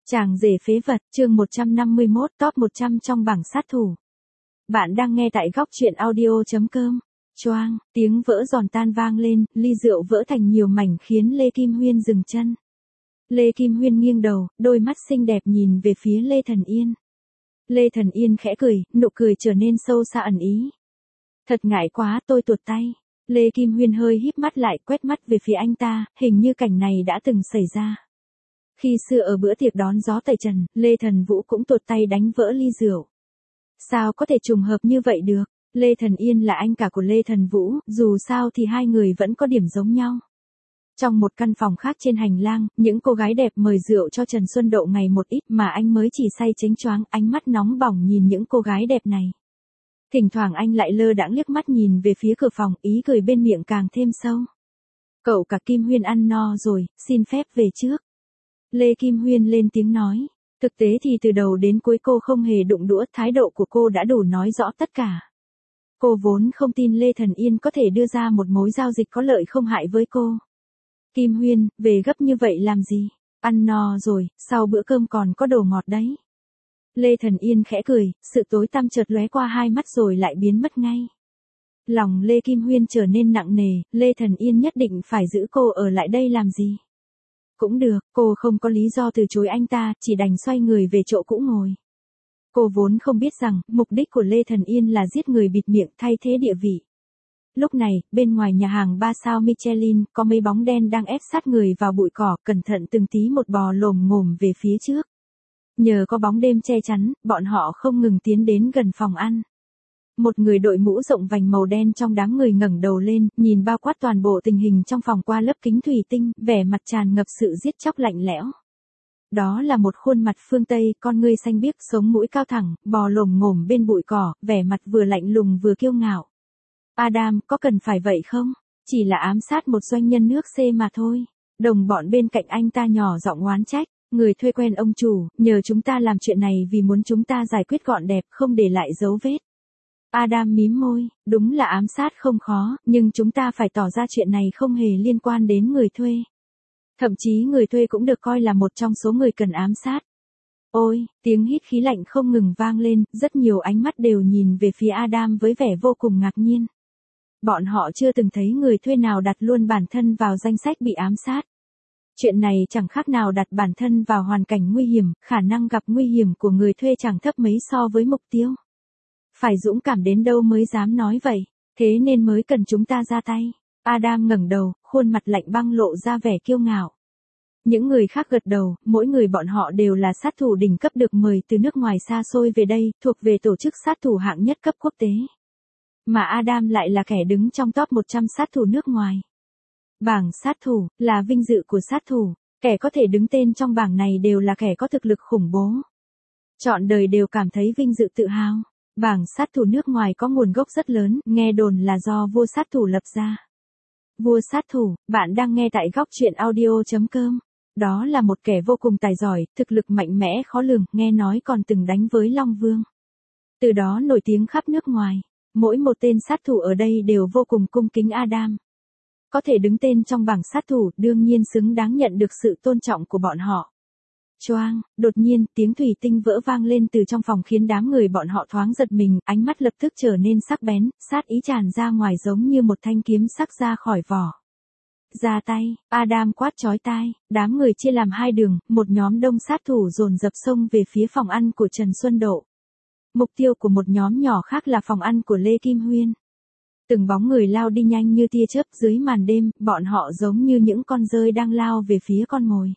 Chàng rể phế vật, chương 151, top 100 trong bảng sát thủ. Bạn đang nghe tại góc truyện audio.com. Choang, tiếng vỡ giòn tan vang lên, ly rượu vỡ thành nhiều mảnh khiến Lê Kim Huyên dừng chân. Lê Kim Huyên nghiêng đầu, đôi mắt xinh đẹp nhìn về phía Lê Thần Yên. Lê Thần Yên khẽ cười, nụ cười trở nên sâu xa ẩn ý. Thật ngại quá, tôi tuột tay. Lê Kim Huyên hơi híp mắt lại, quét mắt về phía anh ta, hình như cảnh này đã từng xảy ra. Khi xưa ở bữa tiệc đón gió tẩy trần, Lê Thần Vũ cũng tuột tay đánh vỡ ly rượu. Sao có thể trùng hợp như vậy được? Lê Thần Yên là anh cả của Lê Thần Vũ, dù sao thì hai người vẫn có điểm giống nhau. Trong một căn phòng khác trên hành lang, những cô gái đẹp mời rượu cho Trần Xuân Độ ngày một ít mà anh mới chỉ say chếnh choáng, ánh mắt nóng bỏng nhìn những cô gái đẹp này. Thỉnh thoảng anh lại lơ đãng liếc mắt nhìn về phía cửa phòng, ý cười bên miệng càng thêm sâu. Cậu cả Kim Huyên ăn no rồi, xin phép về trước. Lê Kim Huyên lên tiếng nói. Thực tế thì từ đầu đến cuối cô không hề đụng đũa, thái độ của cô đã đủ nói rõ tất cả. Cô vốn không tin Lê Thần Yên có thể đưa ra một mối giao dịch có lợi không hại với cô. Kim Huyên, về gấp như vậy làm gì? Ăn no rồi, sau bữa cơm còn có đồ ngọt đấy. Lê Thần Yên khẽ cười, sự tối tăm chợt lóe qua hai mắt rồi lại biến mất ngay. Lòng Lê Kim Huyên trở nên nặng nề, Lê Thần Yên nhất định phải giữ cô ở lại đây làm gì? Cũng được, cô không có lý do từ chối anh ta, chỉ đành xoay người về chỗ cũ ngồi. Cô vốn không biết rằng, mục đích của Lê Thần Yên là giết người bịt miệng thay thế địa vị. Lúc này, bên ngoài nhà hàng 3 sao Michelin, có mấy bóng đen đang ép sát người vào bụi cỏ, cẩn thận từng tí một bò lồm ngồm về phía trước. Nhờ có bóng đêm che chắn, bọn họ không ngừng tiến đến gần phòng ăn. Một người đội mũ rộng vành màu đen trong đám người ngẩng đầu lên, nhìn bao quát toàn bộ tình hình trong phòng qua lớp kính thủy tinh, vẻ mặt tràn ngập sự giết chóc lạnh lẽo. Đó là một khuôn mặt phương Tây, con ngươi xanh biếc, sống mũi cao thẳng, bò lồm ngồm bên bụi cỏ, vẻ mặt vừa lạnh lùng vừa kiêu ngạo. Adam, có cần phải vậy không? Chỉ là ám sát một doanh nhân nước C mà thôi. Đồng bọn bên cạnh anh ta nhỏ giọng oán trách. Người thuê quen ông chủ, nhờ chúng ta làm chuyện này vì muốn chúng ta giải quyết gọn đẹp, không để lại dấu vết. Adam mím môi, đúng là ám sát không khó, nhưng chúng ta phải tỏ ra chuyện này không hề liên quan đến người thuê. Thậm chí người thuê cũng được coi là một trong số người cần ám sát. Ôi, tiếng hít khí lạnh không ngừng vang lên, rất nhiều ánh mắt đều nhìn về phía Adam với vẻ vô cùng ngạc nhiên. Bọn họ chưa từng thấy người thuê nào đặt luôn bản thân vào danh sách bị ám sát. Chuyện này chẳng khác nào đặt bản thân vào hoàn cảnh nguy hiểm, khả năng gặp nguy hiểm của người thuê chẳng thấp mấy so với mục tiêu. Phải dũng cảm đến đâu mới dám nói vậy, thế nên mới cần chúng ta ra tay. Adam ngẩng đầu, khuôn mặt lạnh băng lộ ra vẻ kiêu ngạo. Những người khác gật đầu, mỗi người bọn họ đều là sát thủ đỉnh cấp được mời từ nước ngoài xa xôi về đây, thuộc về tổ chức sát thủ hạng nhất cấp quốc tế. Mà Adam lại là kẻ đứng trong top 100 sát thủ nước ngoài. Bảng sát thủ, là vinh dự của sát thủ, kẻ có thể đứng tên trong bảng này đều là kẻ có thực lực khủng bố. Trọn đời đều cảm thấy vinh dự tự hào. Bảng sát thủ nước ngoài có nguồn gốc rất lớn, nghe đồn là do vua sát thủ lập ra. Vua sát thủ, bạn đang nghe tại góc truyện audio.com. Đó là một kẻ vô cùng tài giỏi, thực lực mạnh mẽ khó lường, nghe nói còn từng đánh với Long Vương. Từ đó nổi tiếng khắp nước ngoài, mỗi một tên sát thủ ở đây đều vô cùng cung kính Adam. Có thể đứng tên trong bảng sát thủ, đương nhiên xứng đáng nhận được sự tôn trọng của bọn họ. Choang, đột nhiên, tiếng thủy tinh vỡ vang lên từ trong phòng khiến đám người bọn họ thoáng giật mình, ánh mắt lập tức trở nên sắc bén, sát ý tràn ra ngoài giống như một thanh kiếm sắc ra khỏi vỏ. Ra tay, Adam quát chói tai, đám người chia làm hai đường, một nhóm đông sát thủ dồn dập xông về phía phòng ăn của Trần Xuân Độ. Mục tiêu của một nhóm nhỏ khác là phòng ăn của Lê Kim Huyên. Từng bóng người lao đi nhanh như tia chớp dưới màn đêm, bọn họ giống như những con dơi đang lao về phía con mồi.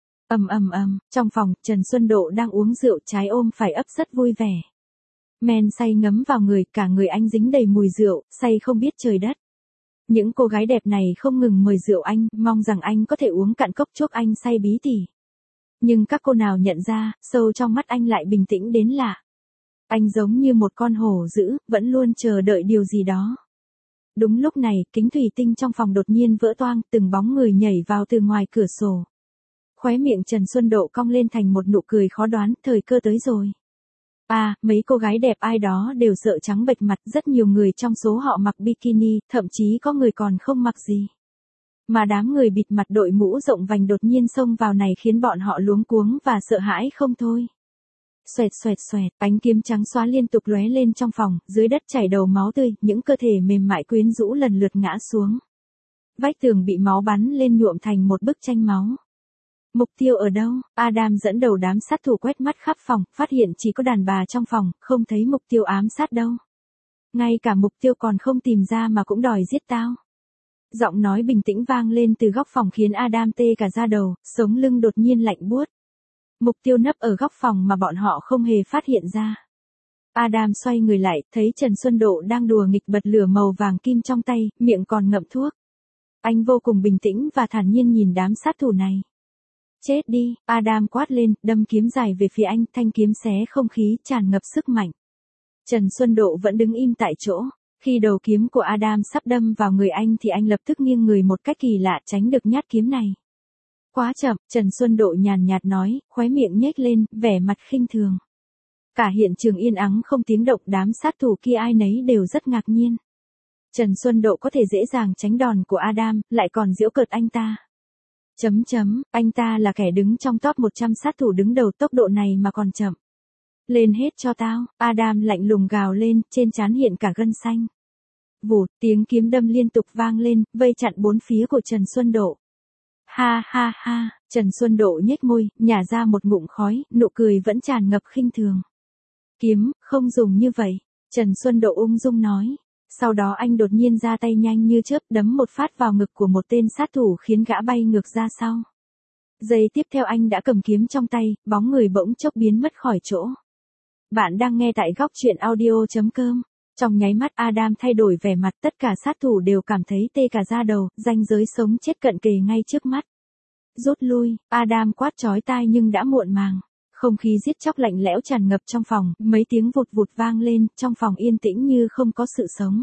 Trong phòng, Trần Xuân Độ đang uống rượu trái ôm phải ấp rất vui vẻ. Men say ngấm vào người, cả người anh dính đầy mùi rượu, say không biết trời đất. Những cô gái đẹp này không ngừng mời rượu anh, mong rằng anh có thể uống cạn cốc chuốc anh say bí tỉ. Nhưng các cô nào nhận ra, sâu trong mắt anh lại bình tĩnh đến lạ. Anh giống như một con hổ dữ, vẫn luôn chờ đợi điều gì đó. Đúng lúc này, kính thủy tinh trong phòng đột nhiên vỡ toang, từng bóng người nhảy vào từ ngoài cửa sổ. Khóe miệng Trần Xuân Độ cong lên thành một nụ cười khó đoán, thời cơ tới rồi. Mấy cô gái đẹp ai đó đều sợ trắng bệch mặt, rất nhiều người trong số họ mặc bikini, thậm chí có người còn không mặc gì. Mà đám người bịt mặt đội mũ rộng vành đột nhiên xông vào này khiến bọn họ luống cuống và sợ hãi không thôi. Xoẹt xoẹt xoẹt, ánh kiếm trắng xóa liên tục lóe lên trong phòng, dưới đất chảy đầu máu tươi, những cơ thể mềm mại quyến rũ lần lượt ngã xuống. Vách tường bị máu bắn lên nhuộm thành một bức tranh máu. Mục tiêu ở đâu? Adam dẫn đầu đám sát thủ quét mắt khắp phòng, phát hiện chỉ có đàn bà trong phòng, không thấy mục tiêu ám sát đâu. Ngay cả mục tiêu còn không tìm ra mà cũng đòi giết tao. Giọng nói bình tĩnh vang lên từ góc phòng khiến Adam tê cả da đầu, sống lưng đột nhiên lạnh buốt. Mục tiêu nấp ở góc phòng mà bọn họ không hề phát hiện ra. Adam xoay người lại, thấy Trần Xuân Độ đang đùa nghịch bật lửa màu vàng kim trong tay, miệng còn ngậm thuốc. Anh vô cùng bình tĩnh và thản nhiên nhìn đám sát thủ này. Chết đi, Adam quát lên, đâm kiếm dài về phía anh, thanh kiếm xé không khí, tràn ngập sức mạnh. Trần Xuân Độ vẫn đứng im tại chỗ. Khi đầu kiếm của Adam sắp đâm vào người anh thì anh lập tức nghiêng người một cách kỳ lạ tránh được nhát kiếm này. Quá chậm, Trần Xuân Độ nhàn nhạt nói, khóe miệng nhếch lên, vẻ mặt khinh thường. Cả hiện trường yên ắng không tiếng động, đám sát thủ kia ai nấy đều rất ngạc nhiên. Trần Xuân Độ có thể dễ dàng tránh đòn của Adam, lại còn giễu cợt anh ta. Anh ta là kẻ đứng trong top 100 sát thủ đứng đầu, tốc độ này mà còn chậm. Lên hết cho tao, Adam lạnh lùng gào lên, trên trán hiện cả gân xanh. Vụt, tiếng kiếm đâm liên tục vang lên, vây chặn bốn phía của Trần Xuân Độ. Ha ha ha, Trần Xuân Độ nhếch môi, nhả ra một ngụm khói, nụ cười vẫn tràn ngập khinh thường. Kiếm, không dùng như vậy, Trần Xuân Độ ung dung nói. Sau đó anh đột nhiên ra tay nhanh như chớp đấm một phát vào ngực của một tên sát thủ khiến gã bay ngược ra sau. Giây tiếp theo anh đã cầm kiếm trong tay, bóng người bỗng chốc biến mất khỏi chỗ. Bạn đang nghe tại góc truyện audio.com. Trong nháy mắt Adam thay đổi vẻ mặt, tất cả sát thủ đều cảm thấy tê cả da đầu, ranh giới sống chết cận kề ngay trước mắt. Rút lui, Adam quát chói tai nhưng đã muộn màng. Không khí giết chóc lạnh lẽo tràn ngập trong phòng, mấy tiếng vụt vụt vang lên, trong phòng yên tĩnh như không có sự sống.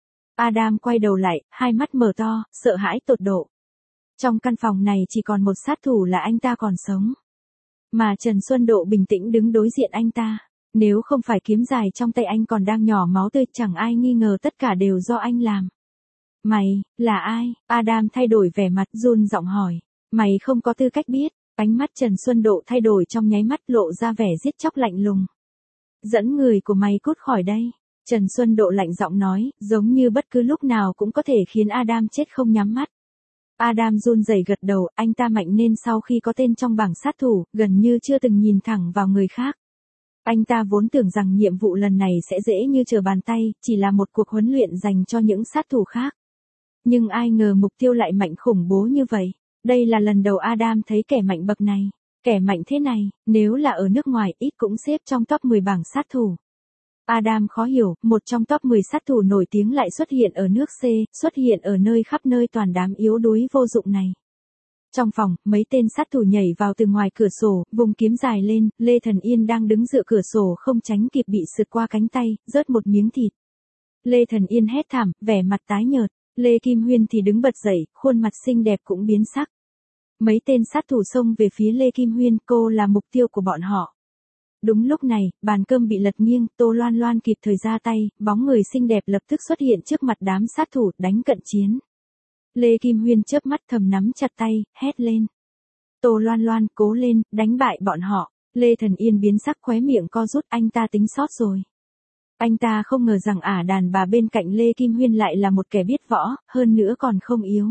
Adam quay đầu lại, hai mắt mở to, sợ hãi tột độ. Trong căn phòng này chỉ còn một sát thủ là anh ta còn sống. Mà Trần Xuân Độ bình tĩnh đứng đối diện anh ta. Nếu không phải kiếm dài trong tay anh còn đang nhỏ máu tươi, chẳng ai nghi ngờ tất cả đều do anh làm. Mày, là ai? Adam thay đổi vẻ mặt, run giọng hỏi. Mày không có tư cách biết. Ánh mắt Trần Xuân Độ thay đổi trong nháy mắt, lộ ra vẻ giết chóc lạnh lùng. Dẫn người của mày cút khỏi đây. Trần Xuân Độ lạnh giọng nói, giống như bất cứ lúc nào cũng có thể khiến Adam chết không nhắm mắt. Adam run rẩy gật đầu, anh ta mạnh nên sau khi có tên trong bảng sát thủ, gần như chưa từng nhìn thẳng vào người khác. Anh ta vốn tưởng rằng nhiệm vụ lần này sẽ dễ như trở bàn tay, chỉ là một cuộc huấn luyện dành cho những sát thủ khác. Nhưng ai ngờ mục tiêu lại mạnh khủng bố như vậy. Đây là lần đầu Adam thấy kẻ mạnh bậc này. Kẻ mạnh thế này, nếu là ở nước ngoài ít cũng xếp trong top 10 bảng sát thủ. Adam khó hiểu, một trong top 10 sát thủ nổi tiếng lại xuất hiện ở nước C, xuất hiện ở nơi khắp nơi toàn đám yếu đuối vô dụng này. Trong phòng, mấy tên sát thủ nhảy vào từ ngoài cửa sổ, vùng kiếm dài lên, Lê Thần Yên đang đứng dựa cửa sổ không tránh kịp bị sượt qua cánh tay, rớt một miếng thịt. Lê Thần Yên hét thảm, vẻ mặt tái nhợt, Lê Kim Huyên thì đứng bật dậy, khuôn mặt xinh đẹp cũng biến sắc. Mấy tên sát thủ xông về phía Lê Kim Huyên, cô là mục tiêu của bọn họ. Đúng lúc này, bàn cơm bị lật nghiêng, Tô Loan Loan kịp thời ra tay, bóng người xinh đẹp lập tức xuất hiện trước mặt đám sát thủ, đánh cận chiến. Lê Kim Huyên chớp mắt thầm nắm chặt tay, hét lên. Tô Loan Loan, cố lên, đánh bại bọn họ. Lê Thần Yên biến sắc, khóe miệng co rút, anh ta tính sót rồi. Anh ta không ngờ rằng đàn bà bên cạnh Lê Kim Huyên lại là một kẻ biết võ, hơn nữa còn không yếu.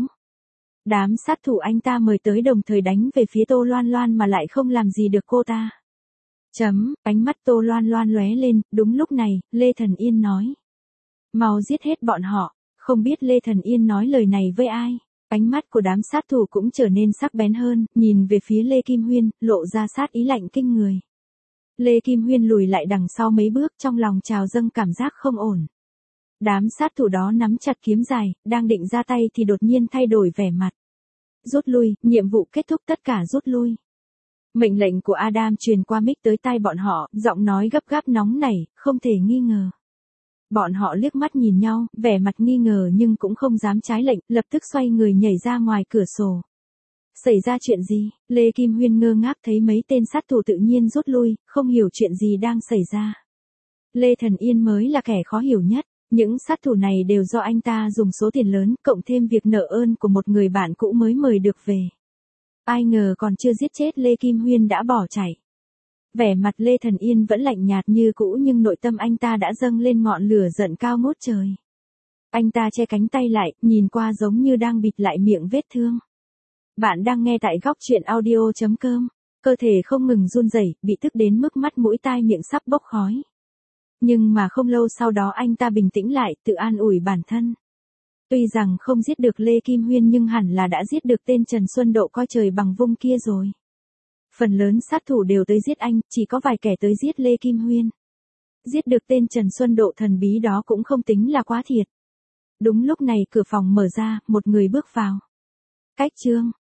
Đám sát thủ anh ta mời tới đồng thời đánh về phía Tô Loan Loan mà lại không làm gì được cô ta. Ánh mắt Tô Loan Loan lóe lên, đúng lúc này, Lê Thần Yên nói. Mau giết hết bọn họ, không biết Lê Thần Yên nói lời này với ai. Ánh mắt của đám sát thủ cũng trở nên sắc bén hơn, nhìn về phía Lê Kim Huyên, lộ ra sát ý lạnh kinh người. Lê Kim Huyên lùi lại đằng sau mấy bước, trong lòng trào dâng cảm giác không ổn. Đám sát thủ đó nắm chặt kiếm dài, đang định ra tay thì đột nhiên thay đổi vẻ mặt. Rút lui, nhiệm vụ kết thúc, tất cả rút lui. Mệnh lệnh của Adam truyền qua mic tới tai bọn họ, giọng nói gấp gáp nóng nảy, không thể nghi ngờ. Bọn họ liếc mắt nhìn nhau, vẻ mặt nghi ngờ nhưng cũng không dám trái lệnh, lập tức xoay người nhảy ra ngoài cửa sổ. Xảy ra chuyện gì? Lê Kim Huyên ngơ ngác thấy mấy tên sát thủ tự nhiên rút lui, không hiểu chuyện gì đang xảy ra. Lê Thần Yên mới là kẻ khó hiểu nhất. Những sát thủ này đều do anh ta dùng số tiền lớn, cộng thêm việc nợ ơn của một người bạn cũ mới mời được về. Ai ngờ còn chưa giết chết Lê Kim Huyên đã bỏ chạy. Vẻ mặt Lê Thần Yên vẫn lạnh nhạt như cũ nhưng nội tâm anh ta đã dâng lên ngọn lửa giận cao ngút trời. Anh ta che cánh tay lại, nhìn qua giống như đang bịt lại miệng vết thương. Bạn đang nghe tại góc truyện audio.com. Cơ thể không ngừng run rẩy, bị tức đến mức mắt mũi tai miệng sắp bốc khói. Nhưng mà không lâu sau đó anh ta bình tĩnh lại, tự an ủi bản thân. Tuy rằng không giết được Lê Kim Huyên nhưng hẳn là đã giết được tên Trần Xuân Độ coi trời bằng vung kia rồi. Phần lớn sát thủ đều tới giết anh, chỉ có vài kẻ tới giết Lê Kim Huyên. Giết được tên Trần Xuân Độ thần bí đó cũng không tính là quá thiệt. Đúng lúc này cửa phòng mở ra, một người bước vào. Cách Trương,